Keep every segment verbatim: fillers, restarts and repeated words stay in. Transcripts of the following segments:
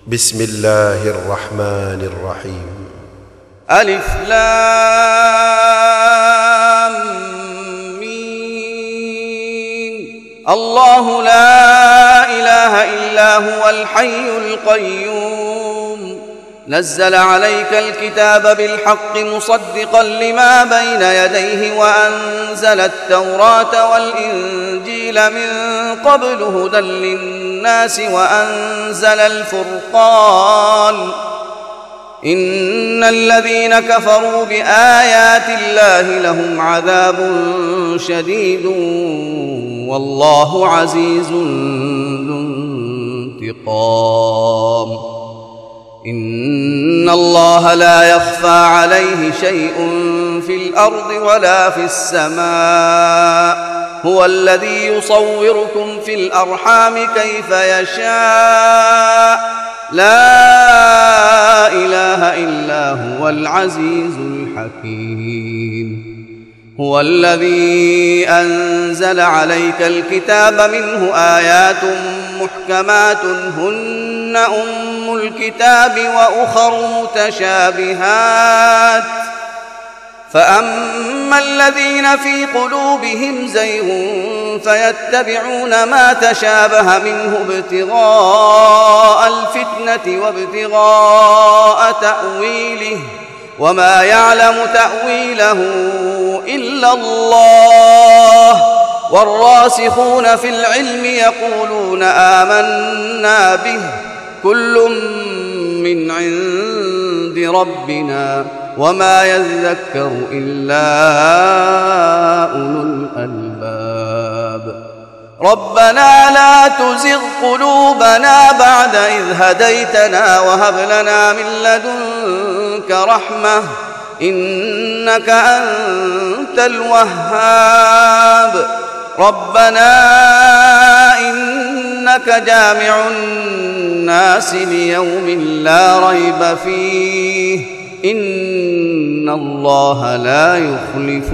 بسم الله الرحمن الرحيم. ألف لام ميم. الله لا إله إلا هو الحي القيوم نزل عليك الكتاب بالحق مصدقا لما بين يديه وأنزل التوراة والإنجيل من قبل هدى للناس وأنزل الفرقان إن الذين كفروا بآيات الله لهم عذاب شديد والله عزيز ذو انتقام. إن الله لا يخفى عليه شيء في الأرض ولا في السماء هو الذي يصوركم في الأرحام كيف يشاء لا إله إلا هو العزيز الحكيم. هو الذي أنزل عليك الكتاب منه آيات محكمات هن أم الكتاب وأخر متشابهات فأما الذين في قلوبهم زيغ فيتبعون ما تشابه منه ابتغاء الفتنة وابتغاء تأويله وما يعلم تأويله إلا الله والراسخون في العلم يقولون آمنا به كل من عند ربنا وما يذكر إلا أولو الألباب. ربنا لا تزغ قلوبنا بعد إذ هديتنا وهب لنا من لدنك رحمة إنك أنت الوهاب. ربنا إنك جامع الناس ليوم لا ريب فيه إن الله لا يخلف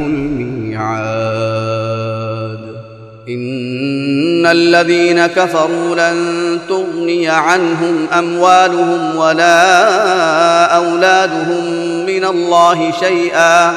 الميعاد. إن الذين كفروا لن تغني عنهم أموالهم ولا أولادهم من الله شيئا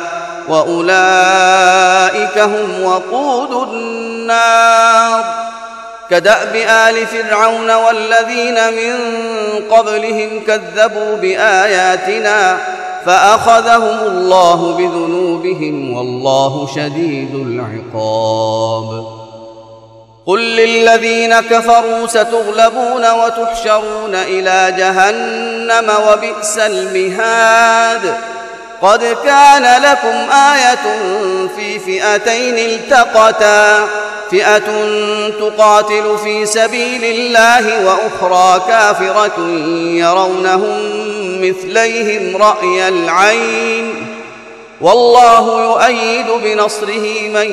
وأولئك هم وقود النار. كدأب آل فرعون والذين من قبلهم كذبوا بآياتنا فأخذهم الله بذنوبهم والله شديد العقاب. قل للذين كفروا ستغلبون وتحشرون إلى جهنم وبئس المهاد. قد كان لكم آية في فئتين التقتا فئة تقاتل في سبيل الله وأخرى كافرة يرونهم مثليهم رأي العين والله يؤيد بنصره من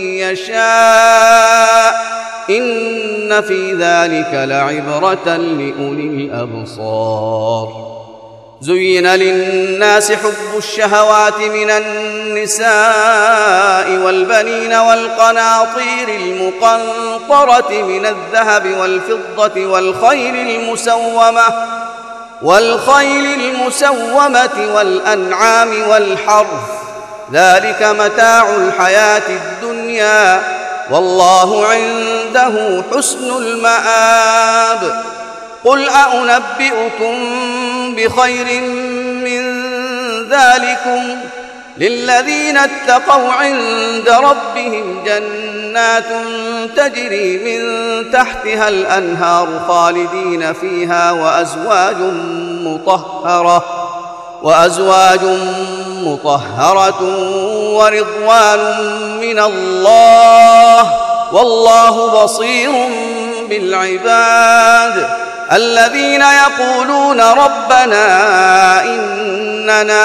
يشاء إن في ذلك لعبرة لأولي الأبصار. زين للناس حب الشهوات من النساء والبنين والقناطير المقنطرة من الذهب والفضة والخيل المسومة والخيل المسومة والأنعام والحرث ذلك متاع الحياة الدنيا والله عنده حسن المآب. قل أنبئكم بخير من ذلكم للذين اتقوا عند ربهم جنات تجري من تحتها الأنهار خالدين فيها وأزواج مطهرة وأزواج مطهرة ورضوان من الله والله بصير بالعباد. الذين يقولون ربنا إننا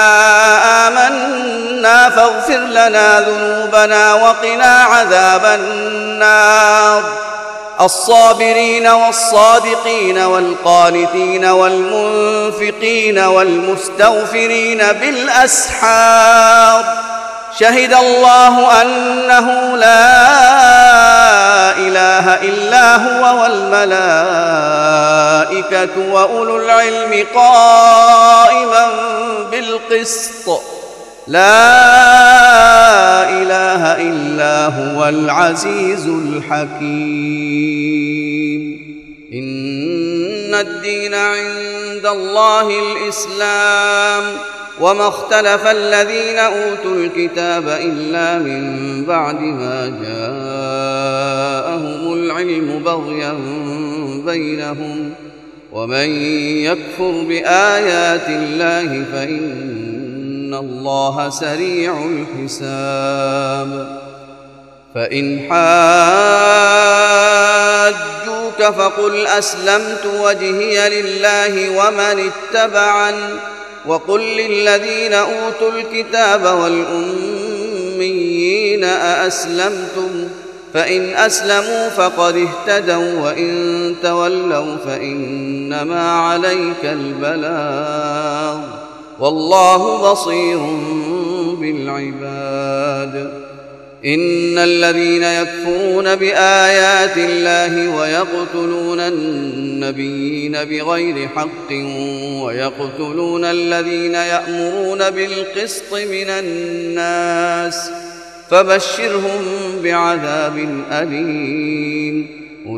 آمنا فاغفر لنا ذنوبنا وقنا عذاب النار. الصابرين والصادقين والقانتين والمنفقين والمستغفرين بالأسحار. شهد الله أنه لا إله إله إلا هو والملائكة وأولو العلم قائما بالقسط لا إله إلا هو العزيز الحكيم. إن الدين عند الله الإسلام وما اختلف الذين أوتوا الكتاب إلا من بعد ما جاءهم العلم بغيا بينهم ومن يكفر بآيات الله فإن الله سريع الحساب. فإن حاجوك فقل أسلمت وجهي لله ومن اتبعني وقل للذين أوتوا الكتاب والأميين أأسلمتم فإن أسلموا فقد اهتدوا وإن تولوا فإنما عليك البلاغ والله بصير بالعباد. إن الذين يكفرون بآيات الله ويقتلون النبيين بغير حق ويقتلون الذين يأمرون بالقسط من الناس فبشرهم بعذاب أليم.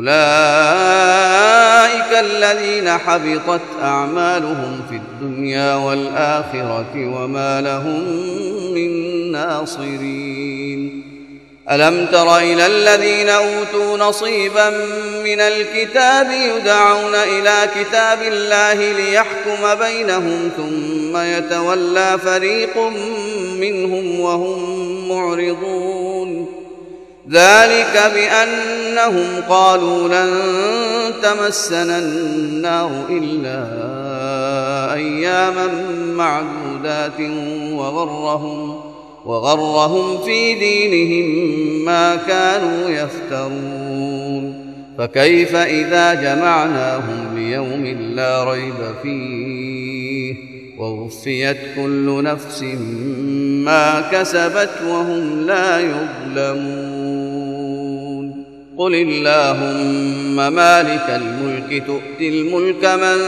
أولئك الذين حبطت أعمالهم في الدنيا والآخرة وما لهم من ناصرين. ألم تر إلى الذين أوتوا نصيبا من الكتاب يدعون إلى كتاب الله ليحكم بينهم ثم يتولى فريق منهم وهم معرضون. ذلك بأنهم قالوا لن تمسنا النار إلا أياما معدودات وغرهم وغرهم في دينهم ما كانوا يفترون. فكيف إذا جمعناهم ليوم لا ريب فيه ووفيت كل نفس ما كسبت وهم لا يظلمون. قل اللهم مالك الملك تؤتي الملك من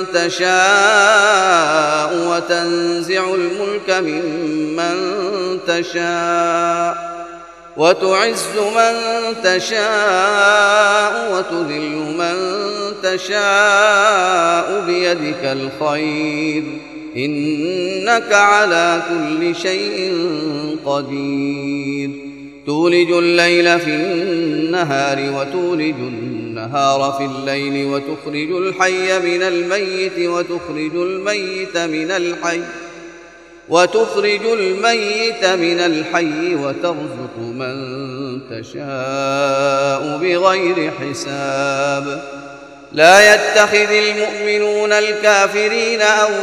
تشاء وتنزع الملك ممن تشاء وتعز من تشاء وتذل من تشاء بيدك الخير إنك على كل شيء قدير. تولج الليل في النهار وتولج النهار في الليل وتخرج الحي من الميت وتخرج الميت من الحي وتخرج الميت من الحي وترزق من تشاء بغير حساب. لا يتخذ المؤمنون الكافرين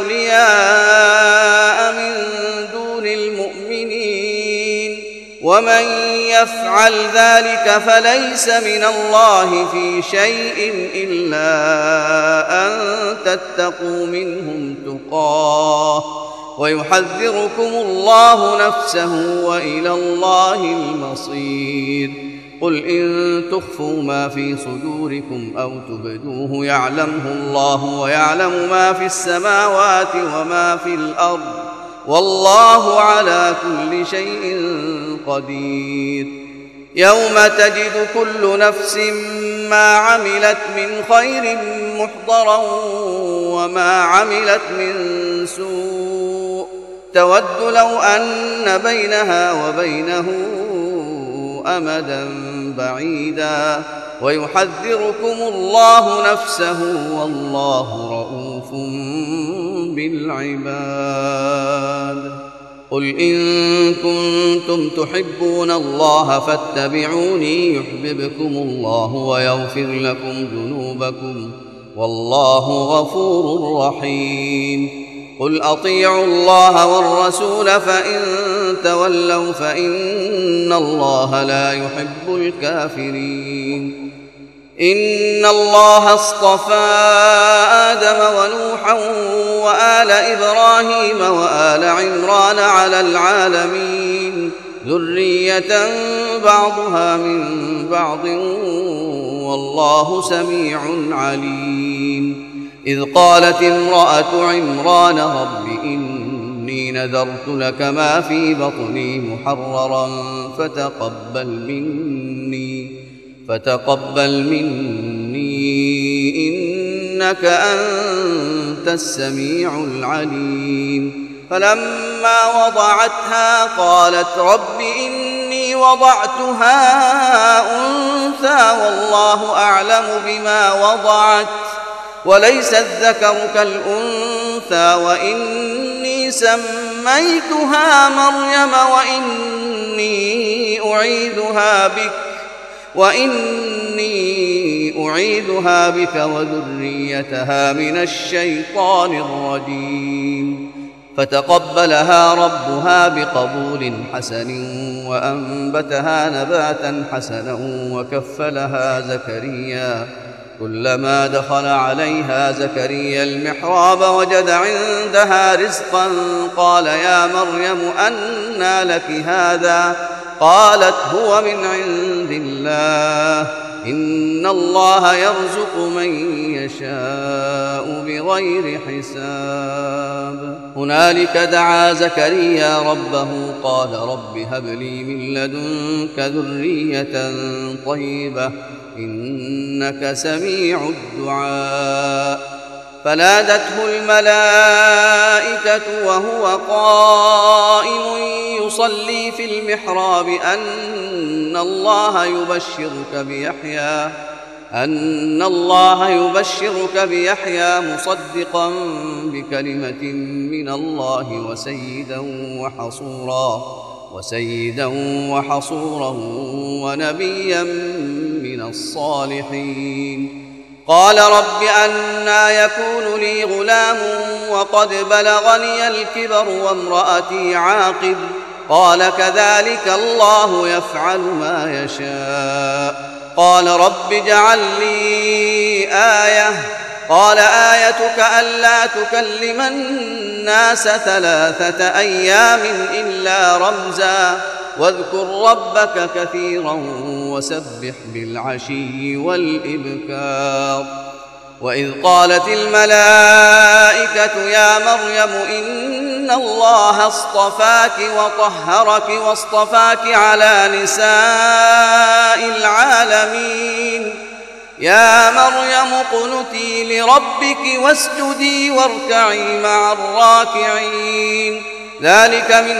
أولياء من دون المؤمنين ومن يفعل ذلك فليس من الله في شيء إلا أن تتقوا منهم تقاه ويحذركم الله نفسه وإلى الله المصير. قل إن تخفوا ما في صدوركم أو تبدوه يعلمه الله ويعلم ما في السماوات وما في الأرض والله على كل شيء قدير. يوم تجد كل نفس ما عملت من خير محضرا وما عملت من سوء تود لو أن بينها وبينه أمدا بعيدا ويحذركم الله نفسه والله رؤوف بالعباد. قل إن كنتم تحبون الله فاتبعوني يحببكم الله ويغفر لكم ذنوبكم والله غفور رحيم. قل أطيعوا الله والرسول فإن تولوا فإن الله لا يحب الكافرين. إن الله اصطفى آدم ونوحا وآل إبراهيم وآل عمران على العالمين ذرية بعضها من بعض والله سميع عليم. إذ قالت امرأة عمران رب إني نذرت لك ما في بطني محررا فتقبل مني فتقبل مني إنك أنت السميع العليم. فلما وضعتها قالت رب إني وضعتها أنثى والله أعلم بما وضعت وليس الذكر كالأنثى وإني سميتها مريم وإني أعيذها بك وإني أعيذها بك وذريتها من الشيطان الرجيم. فتقبلها ربها بقبول حسن وأنبتها نباتا حسنا وكفلها زكريا. كلما دخل عليها زكريا المحراب وجد عندها رزقا قال يا مريم أنى لك هذا؟ قالت هو من عند الله إن الله يرزق من يشاء بغير حساب. هنالك دعا زكريا ربه قال رب هب لي من لدنك ذرية طيبة إنك سميع الدعاء. فنادته الملائكة وهو قائم يصلي في المحراب أن الله يبشرك بيحيى أن الله يبشرك بيحيى مصدقا بكلمة من الله وسيدا وحصورا وسيدا وحصورا ونبيا من الصالحين. قال رب أنى يكون لي غلام وقد بلغني الكبر وامرأتي عاقر؟ قال كذلك الله يفعل ما يشاء. قال رب اجعل لي آية. قال آيتك ألا تكلم الناس ثلاثة أيام إلا رمزا واذكر ربك كثيرا وسبح بالعشي والإبكار. وإذ قالت الملائكة يا مريم إن الله اصطفاك وطهرك واصطفاك على نساء العالمين. يا مريم اقنتي لربك واسجدي واركعي مع الراكعين. ذلك من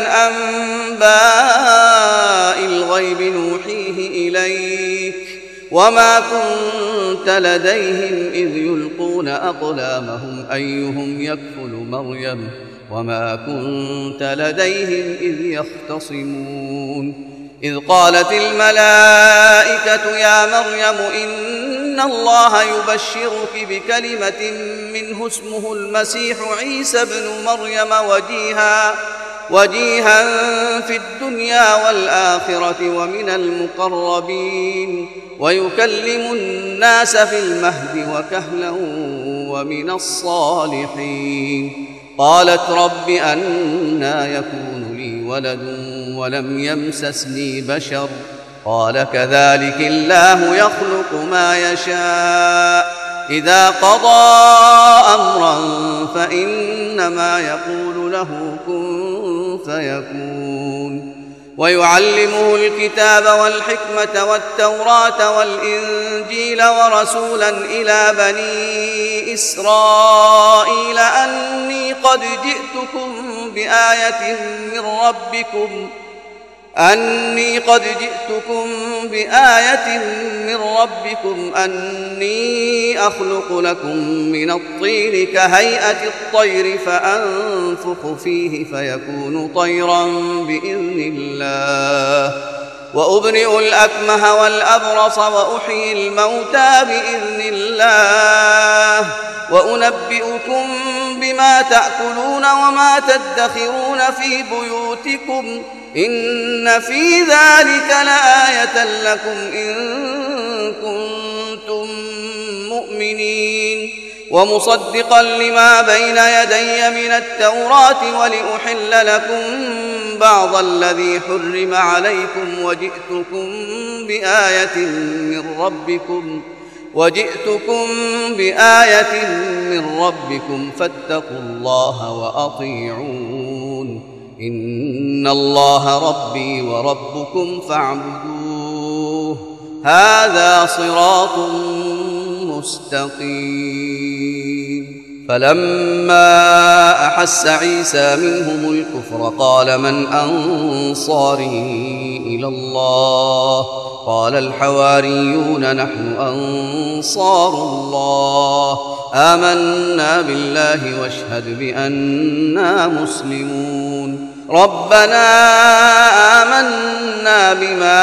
أنباء الغيب نوحيه إليك وما كنت لديهم إذ يلقون أقلامهم أيهم يكفل مريم وما كنت لديهم إذ يختصمون. إذ قالت الملائكة يا مريم إن الله يبشرك بكلمة منه اسمه المسيح عيسى ابن مريم وجيها وجيها في الدنيا والآخرة ومن المقربين ويكلم الناس في المهد وكهلا ومن الصالحين. قالت رب أنى يكون لي ولد ولم يمسسني بشر؟ قال كذلك الله يخلق ما يشاء إذا قضى أمرا فإنما يقول له كن فيكون. ويعلمه الكتاب والحكمة والتوراة والإنجيل ورسولا إلى بني إسرائيل أني قد جئتكم بآية من ربكم أني قد جئتكم بآية من ربكم أني أخلق لكم من الطين كهيئة الطير فأنفخ فيه فيكون طيرا بإذن الله وأبرئ الأكمه والأبرص وأحيي الموتى بإذن الله وأنبئكم بما تأكلون وما تدخرون في بيوتكم إن في ذلك لآية لكم إن كنتم مؤمنين ومصدقا لما بين يدي من التوراة ولأحل لكم بعض الذي حرم عليكم وجئتكم بآية من ربكم وجئتكم بآية من ربكم فاتقوا الله وأطيعون إن الله ربي وربكم فاعبدوه هذا صراط مستقيم. فلما أحس عيسى منهم الكفر قال من أنصاري إلى الله قال الحواريون نحن أنصار الله آمنا بالله واشهد بأننا مسلمون. ربنا آمنا بما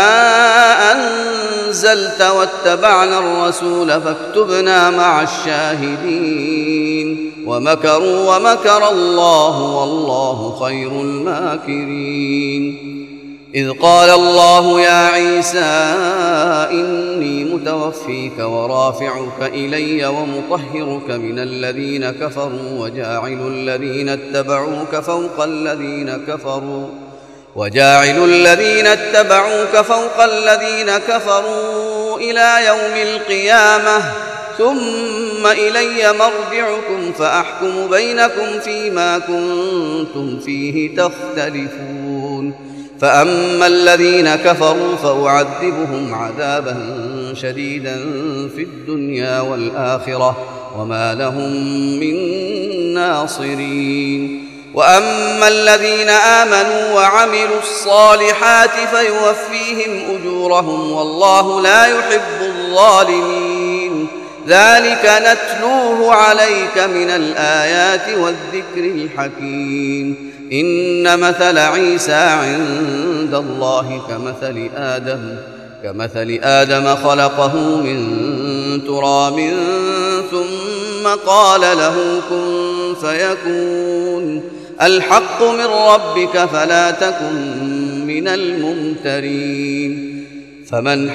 أنزلت واتبعنا الرسول فاكتبنا مع الشاهدين ومكروا ومكر الله والله خير الماكرين. إذ قال الله يا عيسى إني متوفيك ورافعك إلي ومطهرك من الذين كفروا وجاعل الذين اتبعوك فوق الذين كفروا وجاعل الذين اتبعوك فوق الذين كفروا إلى يوم القيامة ثم إلي مرجعكم فأحكم بينكم فيما كنتم فيه تختلفون. فأما الذين كفروا فأعذبهم عذابا شديدا في الدنيا والآخرة وما لهم من ناصرين. وأما الذين آمنوا وعملوا الصالحات فيوفيهم أجورهم والله لا يحب الظالمين. ذلك نتلوه عليك من الآيات والذكر الحكيم. إن مثل عيسى عند الله كمثل آدم كمثل آدم خلقه من تراب ثم قال له كن فيكون. الحق من ربك فلا تكن من الممترين. فمن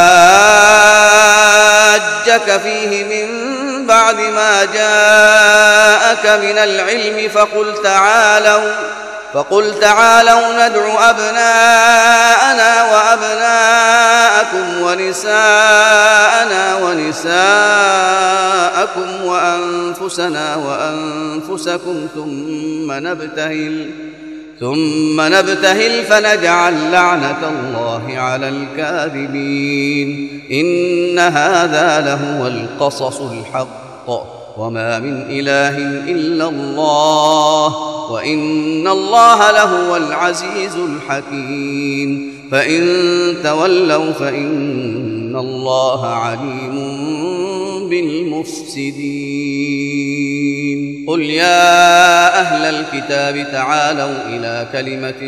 حاجك فيه من بعد ما جاءك من العلم فقل تعالوا فقل تعالوا ندع أبناءنا وأبناءكم ونساءنا ونساءكم وأنفسنا وأنفسكم ثم نبتهل ثم نبتهل فنجعل لعنة الله على الكاذبين. إن هذا لهو القصص الحق وما من إله إلا الله وإن الله لهو العزيز الحكيم. فإن تولوا فإن الله عليم بالمفسدين. قل يا أهل الكتاب تعالوا إلى كلمة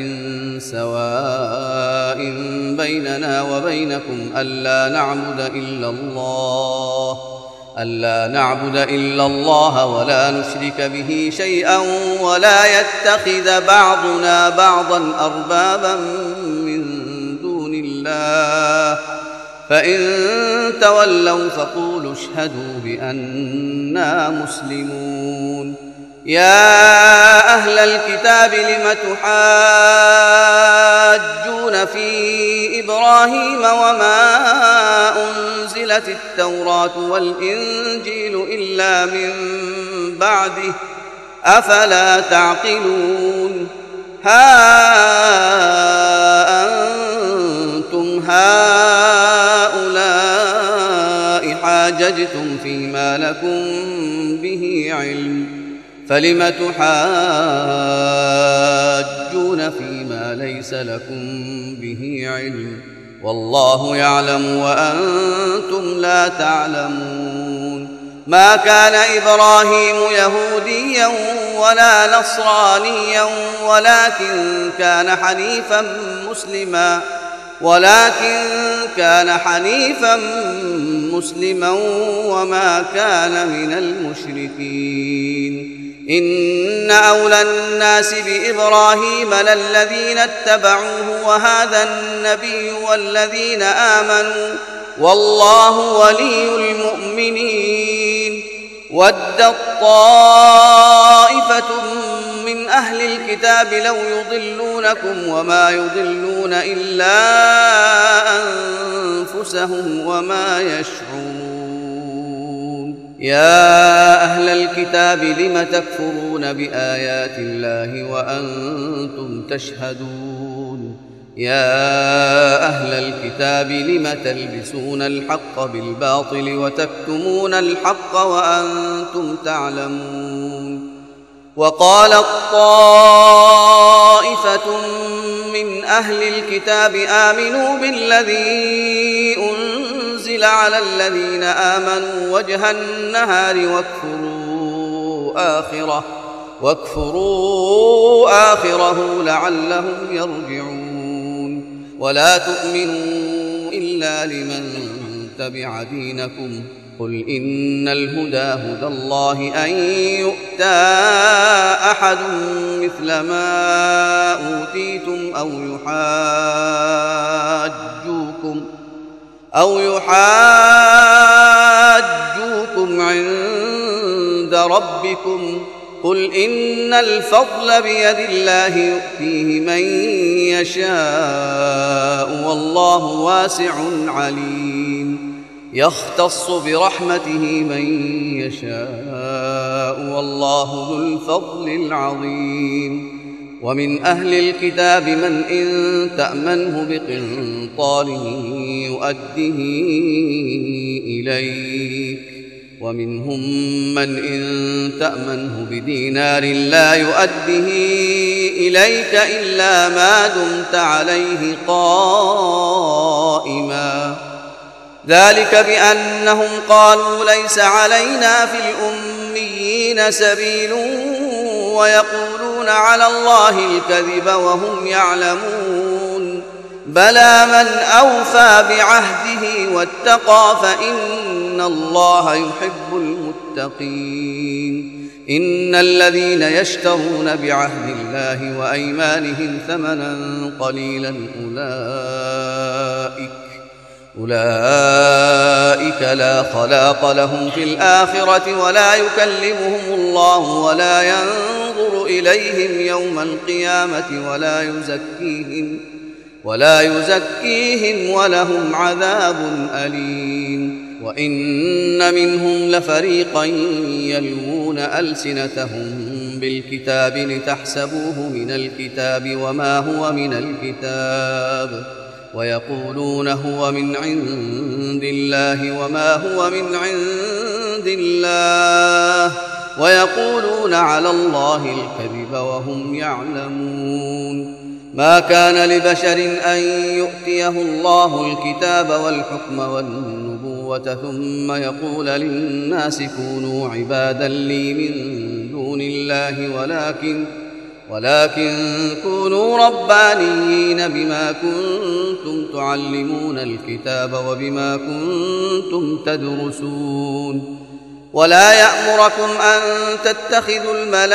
سواء بيننا وبينكم ألا نعبد إلا الله ألا نعبد إلا الله ولا نشرك به شيئا ولا يتخذ بعضنا بعضا أربابا من دون الله فإن تولوا فقولوا اشهدوا بأننا مسلمون. يا أهل الكتاب لم تحاجون في إبراهيم وما أنزلت التوراة والإنجيل إلا من بعده أفلا تعقلون. ها أنتم هؤلاء حاججتم فيما لكم به علم فلم تحاجون فيما ليس لكم به علم والله يعلم وأنتم لا تعلمون. ما كان إبراهيم يهوديا ولا نصرانيا ولكن كان حنيفا مسلما ولكن كان حنيفا مسلما وما كان من المشركين. إن أولى الناس بإبراهيم للذين اتبعوه وهذا النبي والذين آمنوا والله ولي المؤمنين. ودت طائفة من أهل الكتاب لو يضلونكم وما يضلون إلا أنفسهم وما يشعرون. يا أهل الكتاب لم تكفرون بآيات الله وأنتم تشهدون. يا أهل الكتاب لم تلبسون الحق بالباطل وتكتمون الحق وأنتم تعلمون. وقالت طائفة من أهل الكتاب آمنوا بالذي أنزل على الذين آمنوا وجه النهار واكفروا آخره واكفروا آخره لعلهم يرجعون. ولا تؤمنوا إلا لمن تبع دينكم قل إن الهدى هدى الله أن يؤتى أحد مثل ما أوتيتم أو يحاجوكم أو يحاجوكم عند ربكم قل إن الفضل بيد الله يؤتيه من يشاء والله واسع عليم. يختص برحمته من يشاء والله ذو الفضل العظيم. ومن أهل الكتاب من إن تأمنه بقنطار يؤده إليك ومنهم من إن تأمنه بدينار لا يؤده إليك إلا ما دمت عليه قائما. ذلك بأنهم قالوا ليس علينا في الأميين سبيل ويقولون على الله الكذب وهم يعلمون. بلى من أوفى بعهده واتقى فإن الله يحب المتقين. إن الذين يشترون بعهد الله وأيمانهم ثمنا قليلا أولئك أولئك لا خلاق لهم في الآخرة ولا يكلمهم الله ولا ينظر إليهم يوم القيامة ولا يزكيهم ولا يزكيهم ولهم عذاب أليم. وإن منهم لفريقا يلوون ألسنتهم بالكتاب لتحسبوه من الكتاب وما هو من الكتاب ويقولون هو من عند الله وما هو من عند الله ويقولون على الله الكذب وهم يعلمون. ما كان لبشر أن يؤتيه الله الكتاب والحكم والنبوة ثم يقول للناس كونوا عبادا لي من دون الله ولكن ولكن كونوا ربانيين بما كنتم تعلمون الكتاب وبما كنتم تدرسون. ولا يأمركم أن تتخذوا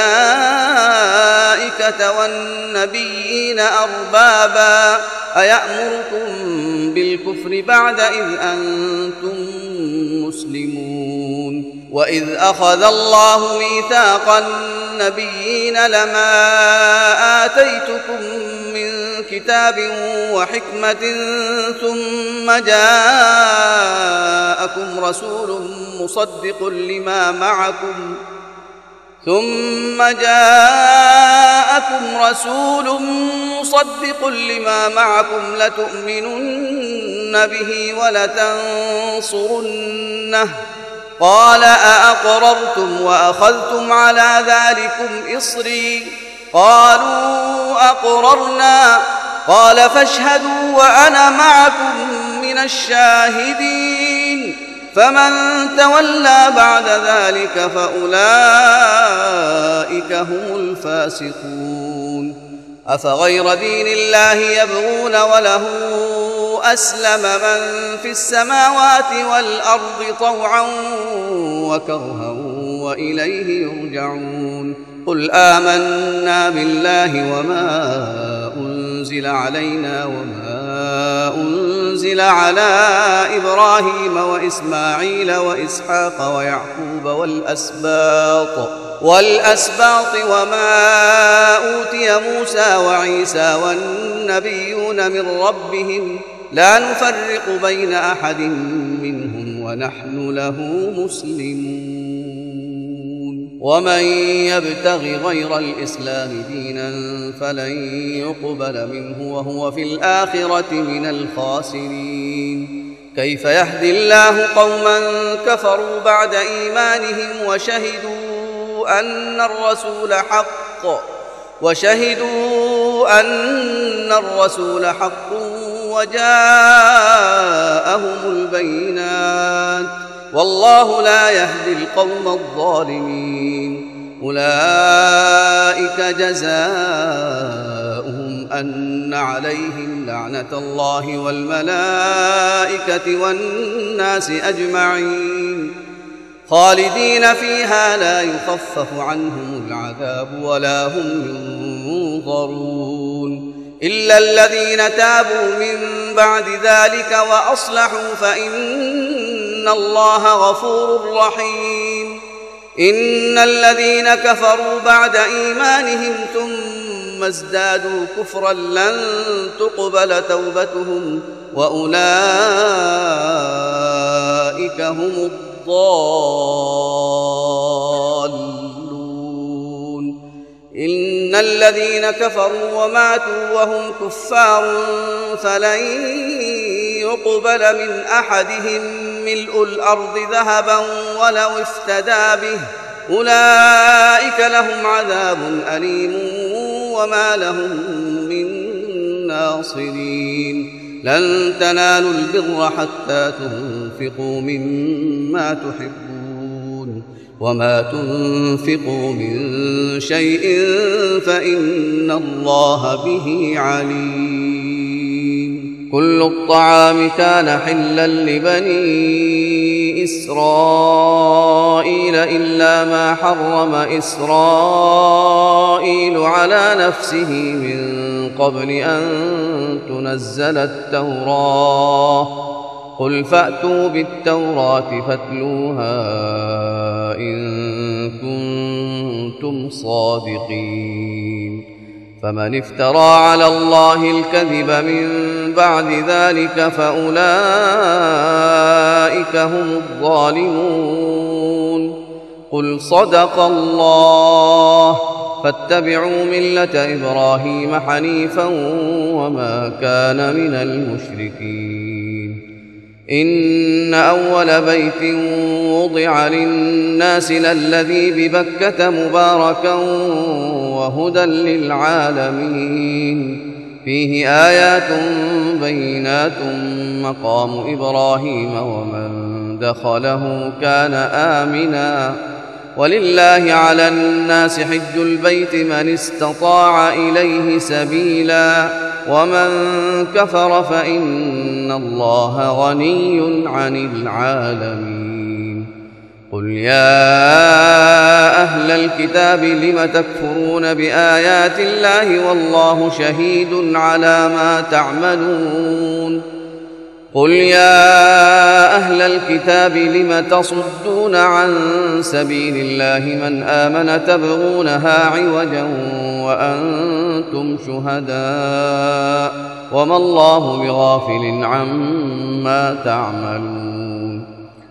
الملائكة والنبيين أربابا أيأمركم بالكفر بعد إذ أنتم مسلمون. وإذ أخذ الله ميثاق النبيين لما آتيتكم من كتاب وحكمة ثم جاءكم رسول مصدق لما معكم ثم جاءكم رسول مصدق لما معكم لتؤمنن به ولتنصرنه قال أأقررتم وأخذتم على ذلكم إصري قالوا أقررنا قال فاشهدوا وأنا معكم من الشاهدين. فمن تولى بعد ذلك فأولئك هم الفاسقون. أفغير دين الله يبغون وله أسلم من في السماوات والأرض طوعا وكرها وإليه يرجعون. قل آمنا بالله وما أنزل علينا وما أنزل على إبراهيم وإسماعيل وإسحاق ويعقوب والأسباط والأسباط وما أوتي موسى وعيسى والنبيون من ربهم لا نفرق بين أحد منهم ونحن له مسلمون ومن يبتغ غير الإسلام دينا فلن يقبل منه وهو في الآخرة من الخاسرين كيف يهدي الله قوما كفروا بعد إيمانهم وشهدوا أن الرسول حق وشهدوا أن الرسول حق وجاءهم البينات والله لا يهدي القوم الظالمين أولئك جزاؤهم أن عليهم لعنة الله والملائكة والناس أجمعين خالدين فيها لا يخفف عنهم العذاب ولا هم ينظرون إلا الذين تابوا من بعد ذلك وأصلحوا فإن الله غفور رحيم إن الذين كفروا بعد إيمانهم ثم ازدادوا كفرا لن تقبل توبتهم وأولئك هم الضالون إن الذين كفروا وماتوا وهم كفار فلن يقبل من أحدهم ملء الأرض ذهبا ولو افتدى به أولئك لهم عذاب أليم وما لهم من ناصرين لن تنالوا البر حتى تنفقوا مما تحبون وما تنفقوا من شيء فإن الله به عليم كل الطعام كان حلا لبني إسرائيل إلا ما حرم إسرائيل على نفسه من قبل أن تنزل التوراة قل فأتوا بالتوراة فاتلوها إن كنتم صادقين فمن افترى على الله الكذب من بعد ذلك فأولئك هم الظالمون قل صدق الله فاتبعوا ملة إبراهيم حنيفا وما كان من المشركين إن أول بيت وضع للناس للذي ببكة مباركا وهدى للعالمين فيه آيات بينات مقام إبراهيم ومن دخله كان آمنا ولله على الناس حج البيت من استطاع إليه سبيلا ومن كفر فإن الله غني عن العالمين قل يا أهل الكتاب لم تكفرون بآيات الله والله شهيد على ما تعملون قل يا أهل الكتاب لم تصدون عن سبيل الله من آمن تبغونها عوجا وأنتم شهداء وما الله بغافل عما تعملون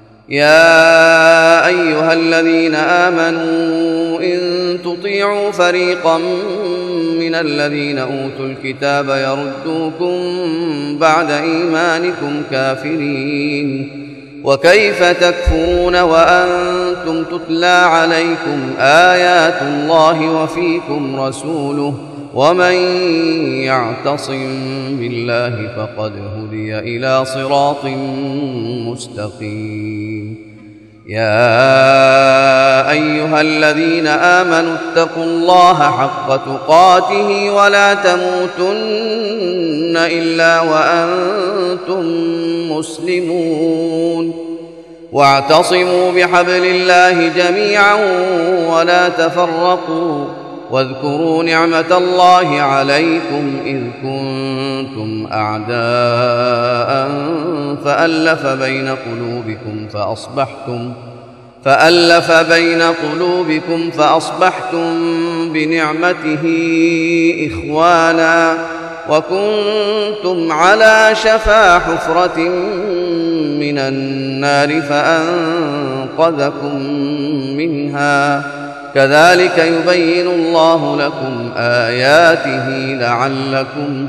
يا أيها الذين آمنوا إن تطيعوا فريقا من الذين أوتوا الكتاب يردوكم بعد إيمانكم كافرين وكيف تكفرون وأنتم تتلى عليكم آيات الله وفيكم رسوله ومن يعتصم بالله فقد هدي إلى صراط مستقيم يا أيها الذين آمنوا اتقوا الله حق تقاته ولا تموتن إلا وأنتم مسلمون واعتصموا بحبل الله جميعا ولا تفرقوا واذكروا نعمة الله عليكم إذ كنتم أعداء فألف بين قلوبكم فأصبحتم فألف بين قلوبكم فأصبحتم بنعمته إخوانا وكنتم على شفا حفرة من النار فأنقذكم منها كذلك يبين الله لكم آياته لعلكم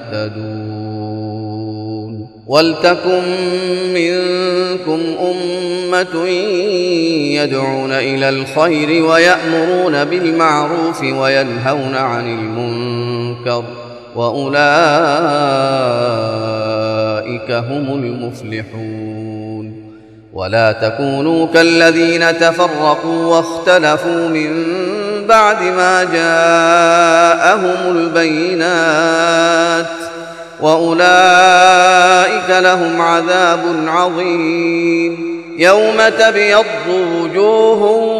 تهتدون ولتكن منكم أمة يدعون إلى الخير ويأمرون بالمعروف وينهون عن المنكر وأولئك هم المفلحون ولا تكونوا كالذين تفرقوا واختلفوا من بعد ما جاءهم البينات وأولئك لهم عذاب عظيم يوم تبيض وجوه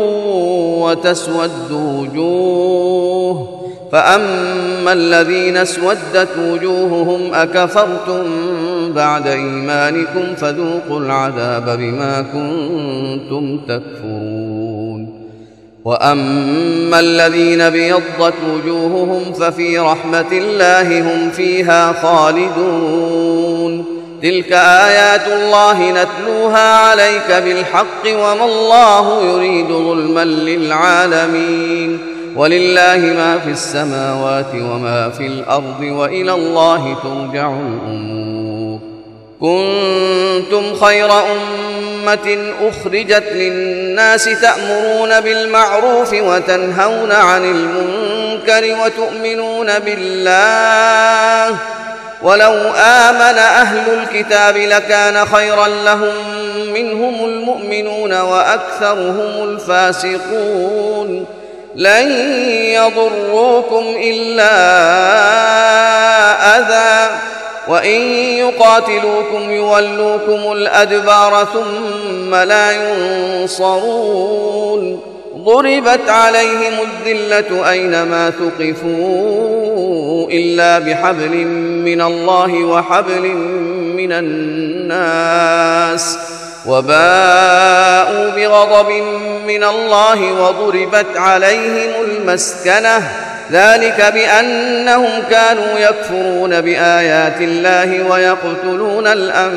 وتسود وجوه فأما الذين اسودت وجوههم أكفرتم بعد إيمانكم فذوقوا العذاب بما كنتم تكفرون وأما الذين بيضت وجوههم ففي رحمة الله هم فيها خالدون تلك آيات الله نتلوها عليك بالحق وما الله يريد ظلما للعالمين ولله ما في السماوات وما في الأرض وإلى الله ترجع الأمور كنتم خير أمة أخرجت للناس تأمرون بالمعروف وتنهون عن المنكر وتؤمنون بالله ولو آمن أهل الكتاب لكان خيرا لهم منهم المؤمنون وأكثرهم الفاسقون لن يضروكم إلا أذى وإن يقاتلوكم يولوكم الأدبار ثم لا ينصرون ضربت عليهم الذلة أينما ثقفوا إلا بحبل من الله وحبل من الناس وباءوا بغضب من الله وضربت عليهم المسكنة ذلك بأنهم كانوا يكفرون بآيات الله ويقتلون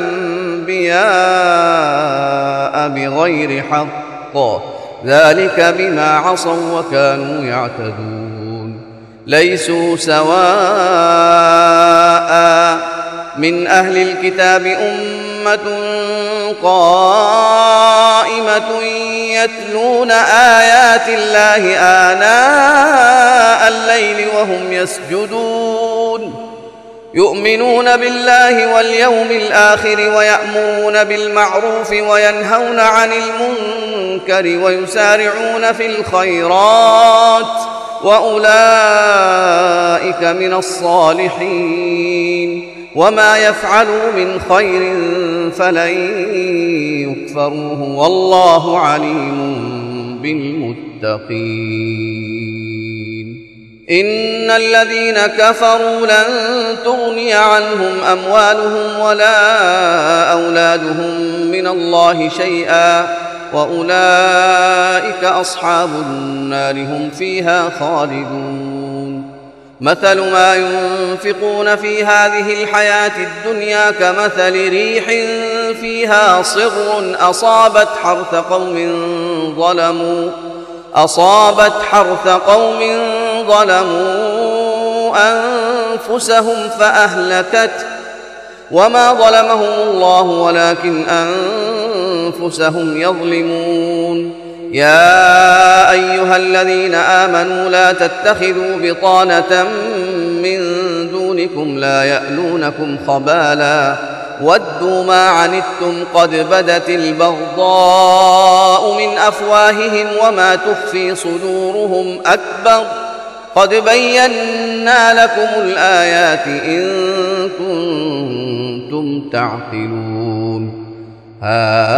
الأنبياء بغير حق ذلك بما عصوا وكانوا يعتدون ليسوا سواء من أهل الكتاب أمة قائمة يتلون آيات الله آناء الليل وهم يسجدون يؤمنون بالله واليوم الآخر ويأمرون بالمعروف وينهون عن المنكر ويسارعون في الخيرات وأولئك من الصالحين وما يفعلوا من خير فلن يكفروه والله عليم بالمتقين إن الذين كفروا لن تغني عنهم أموالهم ولا أولادهم من الله شيئا وأولئك أصحاب النار هم فيها خالدون مثل ما ينفقون في هذه الحياة الدنيا كمثل ريح فيها صر أصابت حرث قوم ظلموا أصابت حرث قوم ظلموا أنفسهم فأهلكته وما ظلمهم الله ولكن أنفسهم يظلمون يا أيها الذين آمنوا لا تتخذوا بطانة من دونكم لا يألونكم خبالا ودوا ما عنتم قد بدت البغضاء من أفواههم وما تخفي صدورهم أكبر قد بينا لكم الآيات إن كنتم تعقلون ها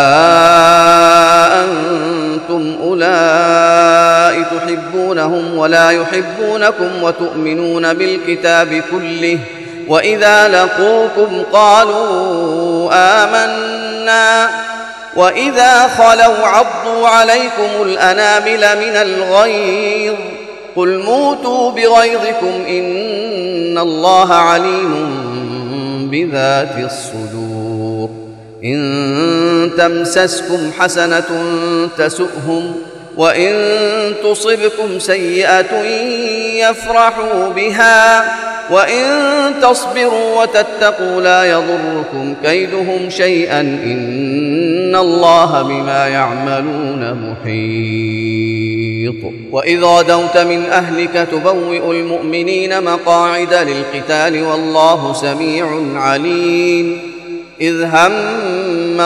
أنتم أولئك تحبونهم ولا يحبونكم وتؤمنون بالكتاب كله وإذا لقوكم قالوا آمنا وإذا خلوا عضوا عليكم الأنامل من الغيظ قل موتوا بغيظكم إن الله عليم بذات الصدور إن تمسسكم حسنة تسؤهم وإن تصبكم سيئة يفرحوا بها وإن تصبروا وتتقوا لا يضركم كيدهم شيئا إن الله بما يعملون محيط. وإذ غدوت من أهلك تبوئ المؤمنين مقاعد للقتال والله سميع عليم. إذ هم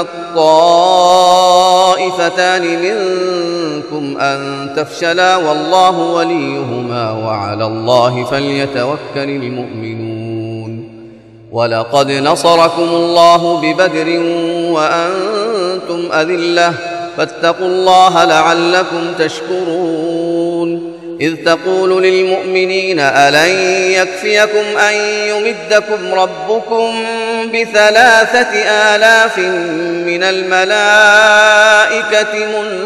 الطائفتان منكم أن تفشلا والله وليهما وعلى الله فليتوكل المؤمنون. ولقد نصركم الله ببدر وأنتم أذلة فاتقوا الله لعلكم تشكرون. إذ تقول للمؤمنين ألن يكفيكم أن يمدكم ربكم بثلاثة آلاف من الملائكة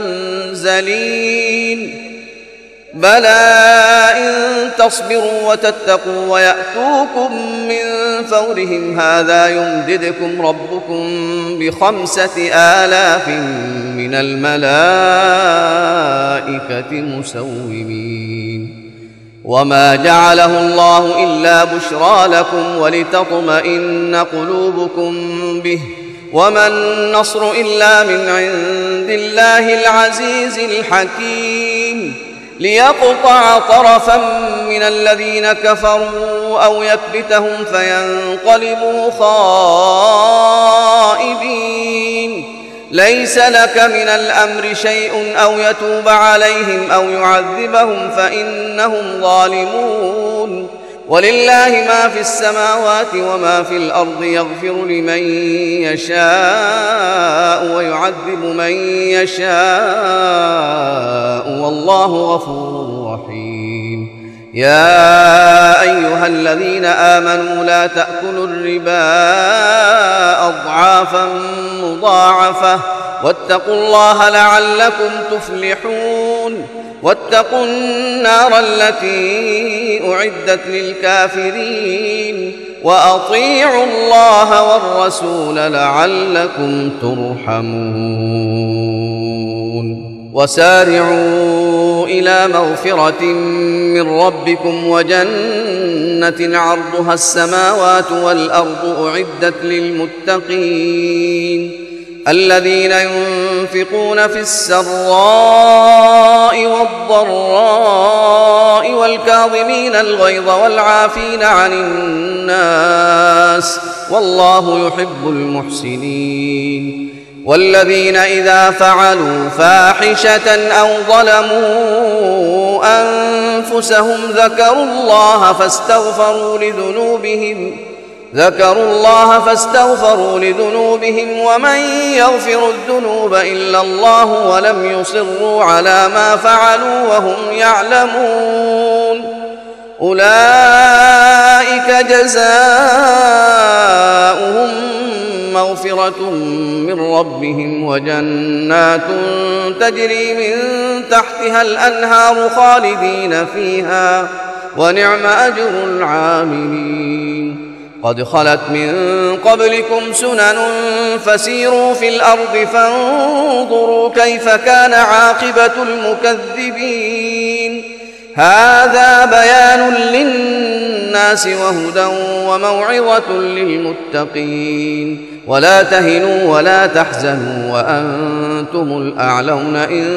منزلين بلى إن تصبروا وتتقوا ويأتوكم من فورهم هذا يمددكم ربكم بخمسة آلاف من الملائكة مسومين. وما جعله الله إلا بشرى لكم ولتطمئن قلوبكم به وما النصر إلا من عند الله العزيز الحكيم. ليقطع طرفا من الذين كفروا أو يكبتهم فينقلبوا خائبين. ليس لك من الأمر شيء أو يتوب عليهم أو يعذبهم فإنهم ظالمون. ولله ما في السماوات وما في الأرض يغفر لمن يشاء ويعذب من يشاء والله غفور رحيم. يا أيها الذين آمنوا لا تأكلوا الربا أضعافا مضاعفة واتقوا الله لعلكم تفلحون. واتقوا النار التي أعدت للكافرين وأطيعوا الله والرسول لعلكم ترحمون. وسارعوا إلى مغفرة من ربكم وجنة عرضها السماوات والأرض أعدت للمتقين الذين ينفقون في السراء والضراء والكاظمين الغيظ والعافين عن الناس والله يحب المحسنين. والذين إذا فعلوا فاحشة أو ظلموا أنفسهم ذكروا الله فاستغفروا لذنوبهم ذكروا الله فاستغفروا لذنوبهم ومن يغفر الذنوب إلا الله ولم يصروا على ما فعلوا وهم يعلمون. أولئك جزاؤهم مغفرة من ربهم وجنات تجري من تحتها الأنهار خالدين فيها ونعم أجر العاملين. قد خلت من قبلكم سنن فسيروا في الأرض فانظروا كيف كان عاقبة المكذبين. هذا بيان للناس وهدى وموعظة للمتقين. ولا تهنوا ولا تحزنوا وأنتم الأعلون إن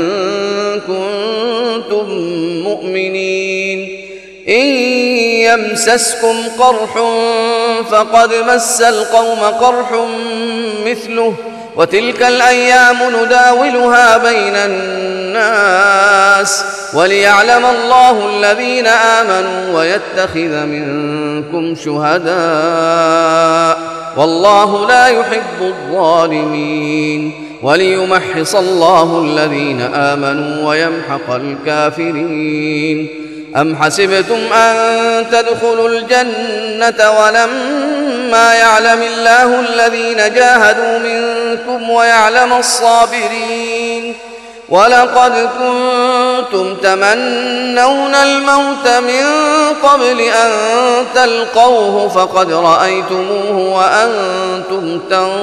كنتم مؤمنين. إن يمسسكم قرح فقد مس القوم قرح مثله وتلك الأيام نداولها بين الناس وليعلم الله الذين آمنوا ويتخذ منكم شهداء والله لا يحب الظالمين وليمحص الله الذين آمنوا ويمحق الكافرين. أم حسبتم أن تدخلوا الجنة ولما فإنما يعلم الله الذين جاهدوا منكم ويعلم الصابرين. ولقد كنتم تمنون الموت من قبل أن تلقوه فقد رأيتموه وأنتم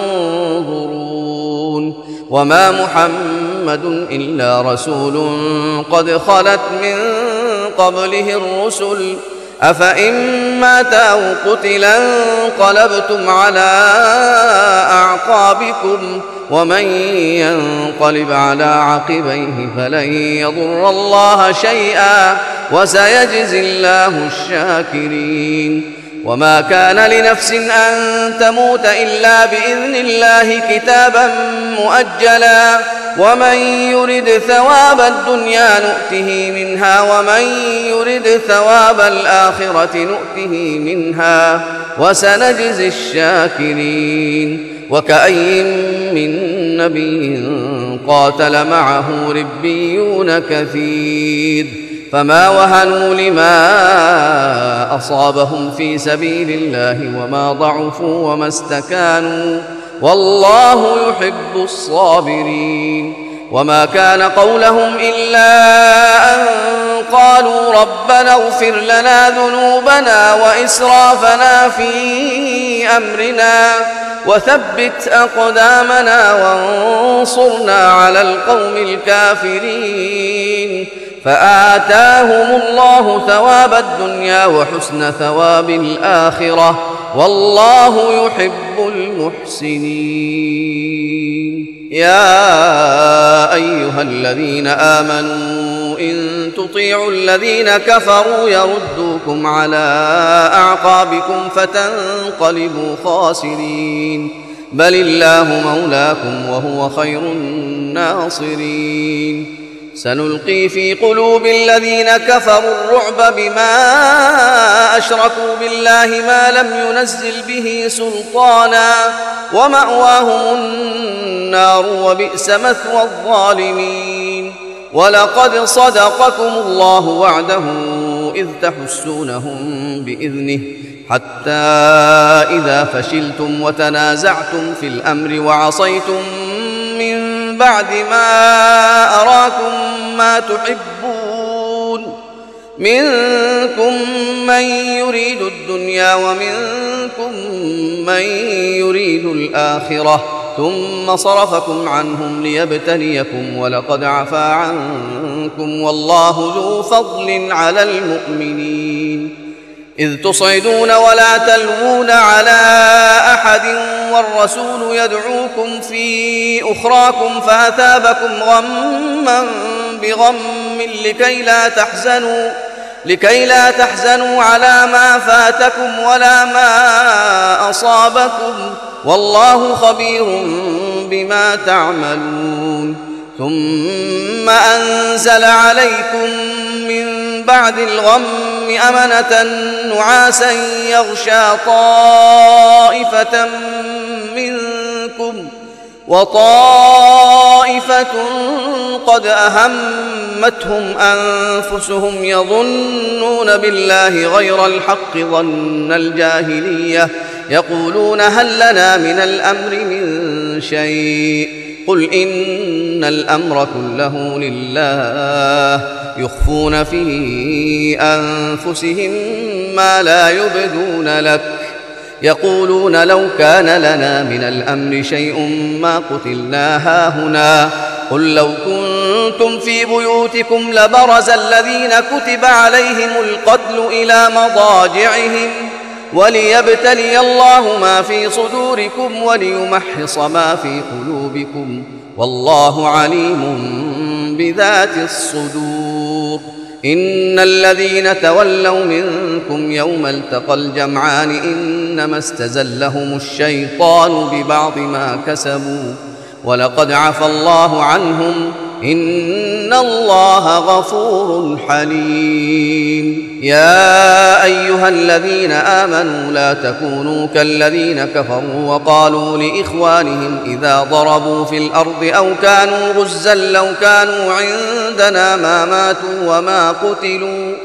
تنظرون. وما محمد إلا رسول قد خلت من قبله الرسل أفإن مات أو قتلا انقلبتم على أعقابكم ومن ينقلب على عقبيه فلن يضر الله شيئا وسيجزي الله الشاكرين. وما كان لنفس أن تموت إلا بإذن الله كتابا مؤجلا ومن يرد ثواب الدنيا نؤته منها ومن يرد ثواب الآخرة نؤته منها وسنجزي الشاكرين. وكأي من نبي قاتل معه ربيون كثير فما وهنوا لما أصابهم في سبيل الله وما ضعفوا وما استكانوا والله يحب الصابرين. وما كان قولهم إلا أن قالوا ربنا اغفر لنا ذنوبنا وإسرافنا في أمرنا وثبت أقدامنا وانصرنا على القوم الكافرين فآتاهم الله ثواب الدنيا وحسن ثواب الآخرة والله يحب المحسنين. يا أيها الذين آمنوا إن تطيعوا الذين كفروا يردوكم على أعقابكم فتنقلبوا خاسرين بل الله مولاكم وهو خير الناصرين. سنلقي في قلوب الذين كفروا الرعب بما أشركوا بالله ما لم ينزل به سلطانا ومأواهم النار وبئس مثوى الظالمين. ولقد صدقكم الله وعده إذ تحسونهم بإذنه حتى إذا فشلتم وتنازعتم في الأمر وعصيتم من بعد ما أراكم ما تحبون منكم من يريد الدنيا ومنكم من يريد الآخرة ثم صرفكم عنهم ليبتليكم ولقد عفا عنكم والله ذو فضل على المؤمنين. إذ تصعدون ولا تلوون على أحد والرسول يدعوكم في أخراكم فأثابكم غما بغم لكي لا تحزنوا لكي لا تحزنوا على ما فاتكم ولا ما أصابكم والله خبير بما تعملون. ثم أنزل عليكم من بعد الغم أمنة نعاسا يغشى طائفة منكم وطائفة قد أهمتهم أنفسهم يظنون بالله غير الحق ظن الجاهلية يقولون هل لنا من الأمر من شيء قل إن الأمر كله لله يخفون في أنفسهم ما لا يبدون لك يقولون لو كان لنا من الأمر شيء ما قتلنا هاهنا قل لو كنتم في بيوتكم لبرز الذين كتب عليهم القتل إلى مضاجعهم وليبتلي الله ما في صدوركم وليمحص ما في قلوبكم والله عليم بذات الصدور. إن الذين تولوا منكم يوم التقى الجمعان إنما استزلهم الشيطان ببعض ما كسبوا ولقد عفى الله عنهم إن الله غفور حليم. يا أيها الذين آمنوا لا تكونوا كالذين كفروا وقالوا لإخوانهم إذا ضربوا في الأرض أو كانوا غزا لو كانوا عندنا ما ماتوا وما قتلوا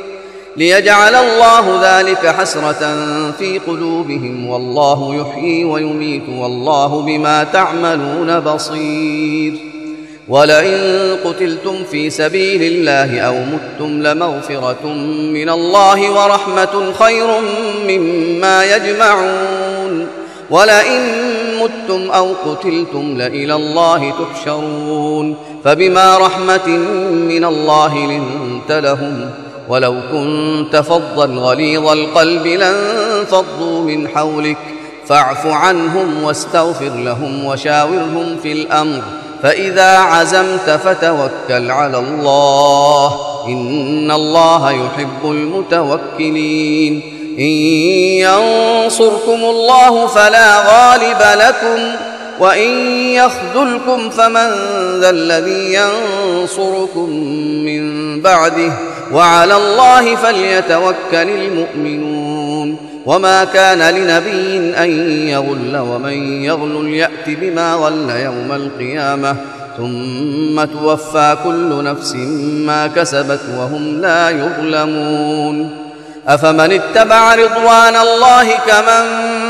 ليجعل الله ذلك حسرة في قلوبهم، والله يحيي ويميت والله بما تعملون بصير. ولئن قتلتم في سبيل الله أو متم لمغفرة من الله ورحمة خير مما يجمعون. ولئن متم أو قتلتم لإلى الله تحشرون. فبما رحمة من الله لنت لهم، ولو كنت فظا غليظ القلب لانفضوا من حولك، فاعف عنهم واستغفر لهم وشاورهم في الأمر، فإذا عزمت فتوكل على الله، إن الله يحب المتوكلين. إن ينصركم الله فلا غالب لكم، وإن يخذلكم فمن ذا الذي ينصركم من بعده، وعلى الله فليتوكل المؤمنون. وما كان لنبي أن يغل، ومن يغل يأت بما غل يوم القيامة، ثم توفى كل نفس ما كسبت وهم لا يظلمون. أفمن اتبع رضوان الله كمن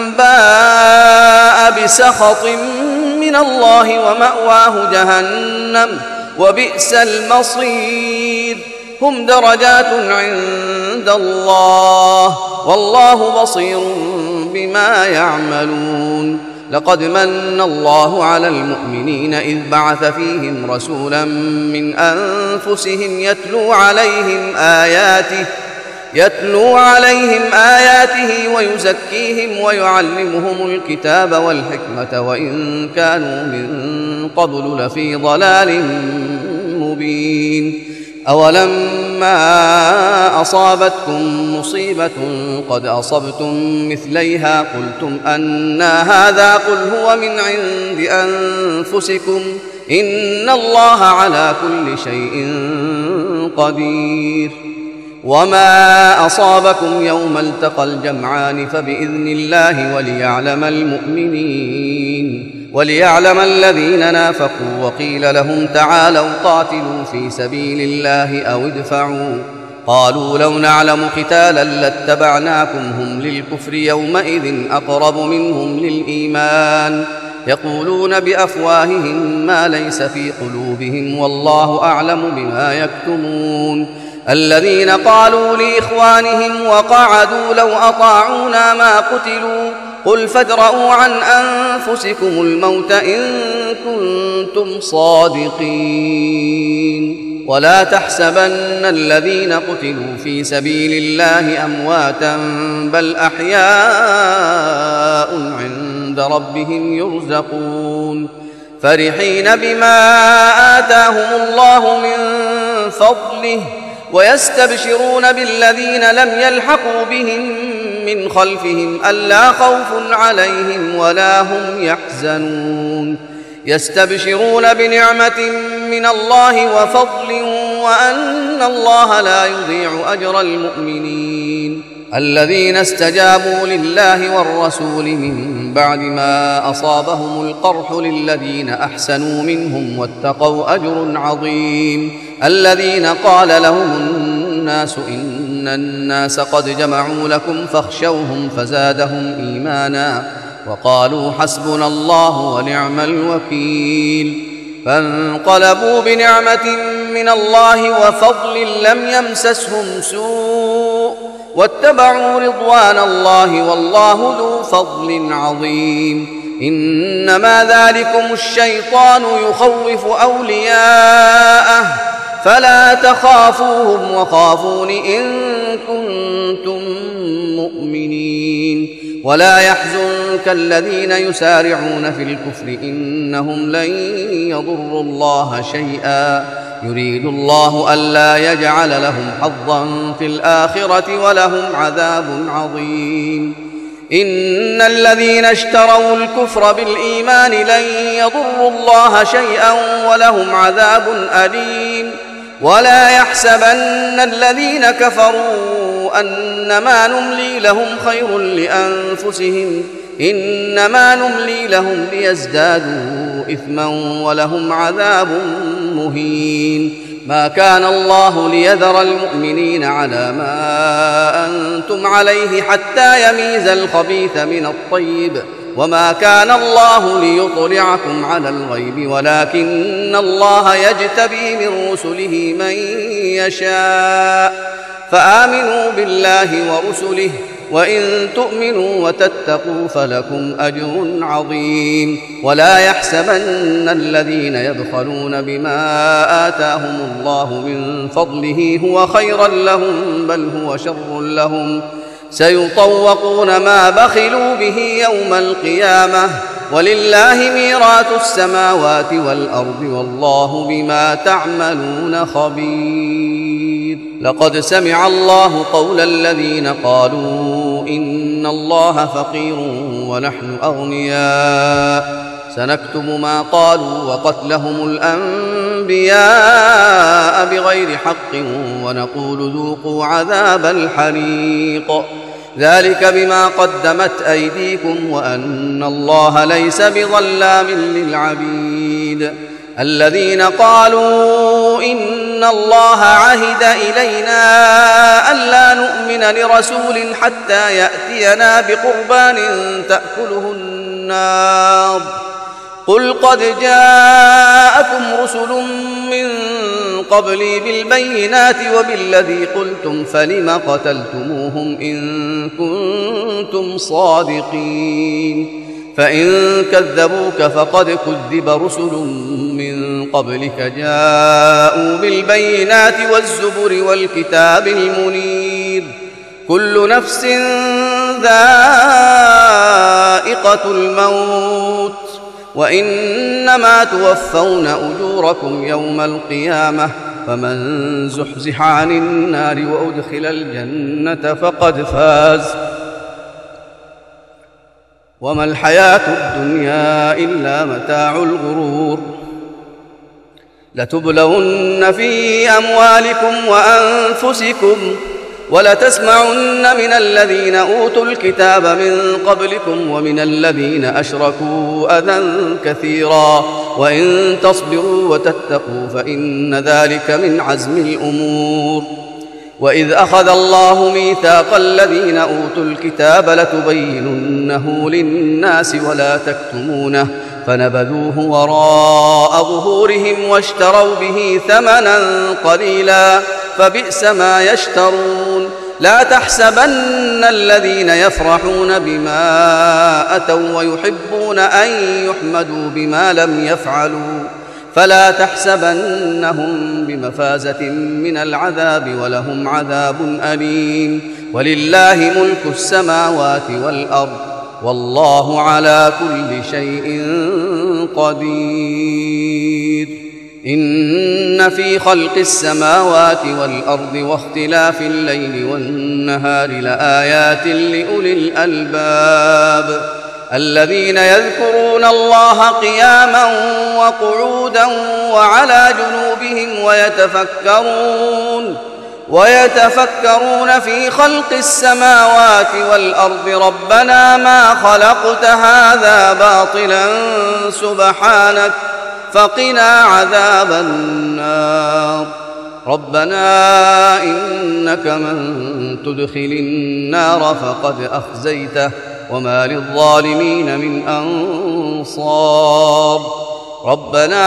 باء بسخط من الله ومأواه جهنم وبئس المصير. هم درجات عند الله والله بصير بما يعملون. لقد من الله على المؤمنين إذ بعث فيهم رسولا من أنفسهم يتلو عليهم آياته يتلو عليهم آياته ويزكيهم ويعلمهم الكتاب والحكمة وإن كانوا من قبل لفي ضلال مبين. أولما أصابتكم مصيبة قد أصبتم مثليها قلتم أنى هذا، قل هو من عند أنفسكم إن الله على كل شيء قدير. وما أصابكم يوم التقى الجمعان فبإذن الله وليعلم المؤمنين وليعلم الذين نافقوا. وقيل لهم تعالوا قاتلوا في سبيل الله أو ادفعوا، قالوا لو نعلم قتالا لاتبعناكم هم للكفر يومئذ أقرب منهم للإيمان، يقولون بأفواههم ما ليس في قلوبهم والله أعلم بما يكتمون. الذين قالوا لإخوانهم وقعدوا لو أطاعونا ما قتلوا، قل فادرءوا عن أنفسكم الموت إن كنتم صادقين. ولا تحسبن الذين قتلوا في سبيل الله أمواتا بل أحياء عند ربهم يرزقون، فرحين بما آتاهم الله من فضله ويستبشرون بالذين لم يلحقوا بهم من خلفهم ألا خوف عليهم ولا هم يحزنون. يستبشرون بنعمة من الله وفضل وأن الله لا يضيع أجر المؤمنين. الذين استجابوا لله والرسول من بعد ما أصابهم القرح للذين أحسنوا منهم واتقوا أجر عظيم. الذين قال لهم الناس إن الناس قد جمعوا لكم فاخشوهم فزادهم إيمانا وقالوا حسبنا الله ونعم الوكيل. فانقلبوا بنعمة من الله وفضل لم يمسسهم سوء واتبعوا رضوان الله والله ذو فضل عظيم. إنما ذلكم الشيطان يخوف أولياءه فلا تخافوهم وخافون إن كنتم مؤمنين. ولا يحزنك الذين يسارعون في الكفر إنهم لن يضروا الله شيئا يريد الله ألا يجعل لهم حظا في الآخرة ولهم عذاب عظيم. إن الذين اشتروا الكفر بالإيمان لن يضروا الله شيئا ولهم عذاب أليم. ولا يحسبن الذين كفروا أنما نملي لهم خير لأنفسهم إنما نملي لهم ليزدادوا إثما ولهم عذاب مهين. ما كان الله ليذر المؤمنين على ما أنتم عليه حتى يميز الخبيث من الطيب، وما كان الله ليطلعكم على الغيب ولكن الله يجتبي من رسله من يشاء، فآمنوا بالله ورسله، وإن تؤمنوا وتتقوا فلكم أجر عظيم. ولا يحسبن الذين يبخلون بما آتاهم الله من فضله هو خيرا لهم بل هو شر لهم، سيطوقون ما بخلوا به يوم القيامة، ولله ميراث السماوات والأرض والله بما تعملون خبير. لقد سمع الله قول الذين قالوا إن الله فقير ونحن أغنياء، سنكتب ما قالوا وقتلهم الأنبياء بغير حق ونقول ذوقوا عذاب الحريق، ذلك بما قدمت أيديكم وأن الله ليس بظلام للعبيد. الذين قالوا إن الله عهد إلينا ألا نؤمن لرسول حتى يأتينا بقربان تأكله النار، قل قد جاءكم رسل من قبلي بالبينات وبالذي قلتم فلم قتلتموهم إن كنتم صادقين، فإن كذبوك فقد كذب رسل من قبلك جاءوا بالبينات والزبر والكتاب المنير، كل نفس ذائقة الموت وإنما توفون أجوركم يوم القيامة، فمن زحزح عن النار وأدخل الجنة فقد فاز، وما الحياة الدنيا إلا متاع الغرور. لتبلون في أموالكم وأنفسكم ولتسمعن من الذين أوتوا الكتاب من قبلكم ومن الذين أشركوا أذى كثيرا، وإن تصبروا وتتقوا فإن ذلك من عزم الأمور. وإذ أخذ الله ميثاق الذين أوتوا الكتاب لتبيننه للناس ولا تكتمونه، فنبذوه وراء ظهورهم واشتروا به ثمنا قليلا فبئس ما يشترون. لا تحسبن الذين يفرحون بما أتوا ويحبون أن يحمدوا بما لم يفعلوا، فلا تحسبنهم بمفازة من العذاب ولهم عذاب أليم. ولله ملك السماوات والأرض والله على كل شيء قدير. إن في خلق السماوات والأرض واختلاف الليل والنهار لآيات لأولي الألباب، الذين يذكرون الله قياما وقعودا وعلى جنوبهم ويتفكرون ويتفكرون في خلق السماوات والأرض ربنا ما خلقت هذا باطلا سبحانك فقنا عذاب النار. ربنا إنك من تدخل النار فقد أخزيته وما للظالمين من أنصار. ربنا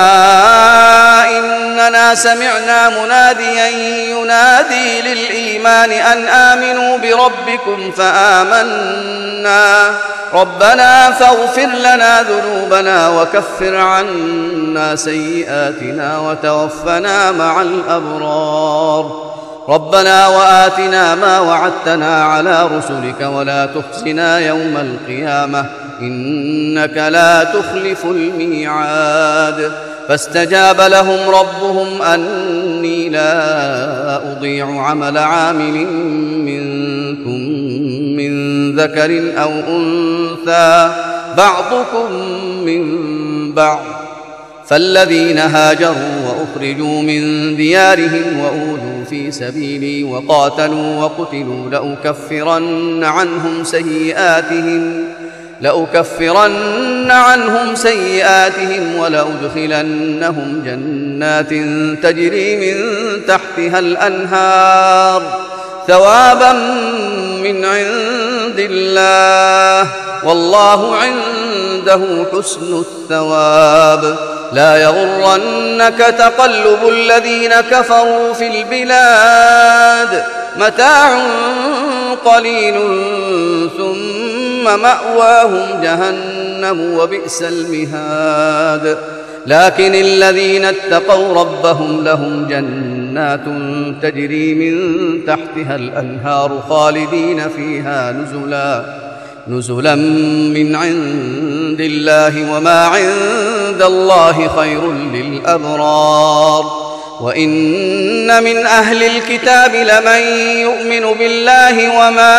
إننا سمعنا مناديا ينادي للإيمان أن آمنوا بربكم فآمنا، ربنا فاغفر لنا ذنوبنا وكفر عنا سيئاتنا وتوفنا مع الأبرار. ربنا وآتنا ما وعدتنا على رسلك ولا تخزنا يوم القيامة إنك لا تخلف الميعاد. فاستجاب لهم ربهم أني لا أضيع عمل عامل منكم من ذكر أو أنثى بعضكم من بعض، فالذين هاجروا وأخرجوا من ديارهم وأوذوا في سبيلي وقاتلوا وقتلوا لأكفرن عنهم سيئاتهم لأكفرن عنهم سيئاتهم ولأدخلنهم جنات جنات تجري من تحتها الأنهار ثوابا من عند الله والله عنده حسن الثواب. لا يغرنك تقلب الذين كفروا في البلاد متاع قليل ثم مأواهم جهنم وبئس المهاد. لكن الذين اتقوا ربهم لهم جنات تجري من تحتها الأنهار خالدين فيها نزلا نزلا من عند الله وما عند الله خير للأبرار. وإن من أهل الكتاب لمن يؤمن بالله وما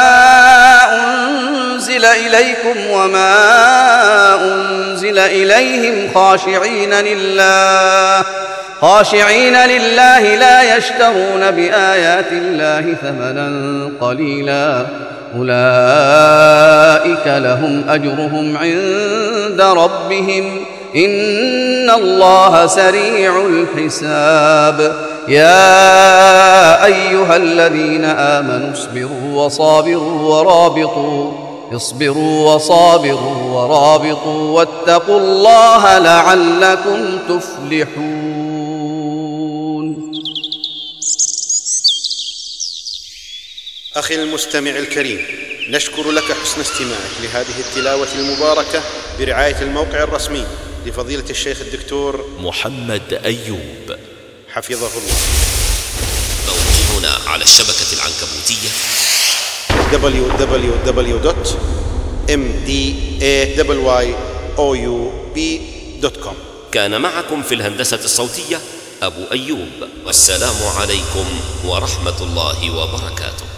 أنزل إليكم وما أنزل إليهم خاشعين لله خاشعين لله لا يشترون بآيات الله ثمنا قليلا أولئك لهم أجرهم عند ربهم إن الله سريع الحساب. يا أيها الذين آمنوا اصبروا وصابروا ورابطوا اصبروا وصابروا ورابطوا واتقوا الله لعلكم تفلحون. أخي المستمع الكريم، نشكر لك حسن استماعك لهذه التلاوة المباركة برعاية الموقع الرسمي لفضيلة الشيخ الدكتور محمد أيوب حفظه الله. موقعنا على الشبكة العنكبوتية دبليو دبليو دبليو دوت إم دي إيه واي واي أو يو بي دوت كوم. كان معكم في الهندسة الصوتية أبو أيوب، والسلام عليكم ورحمة الله وبركاته.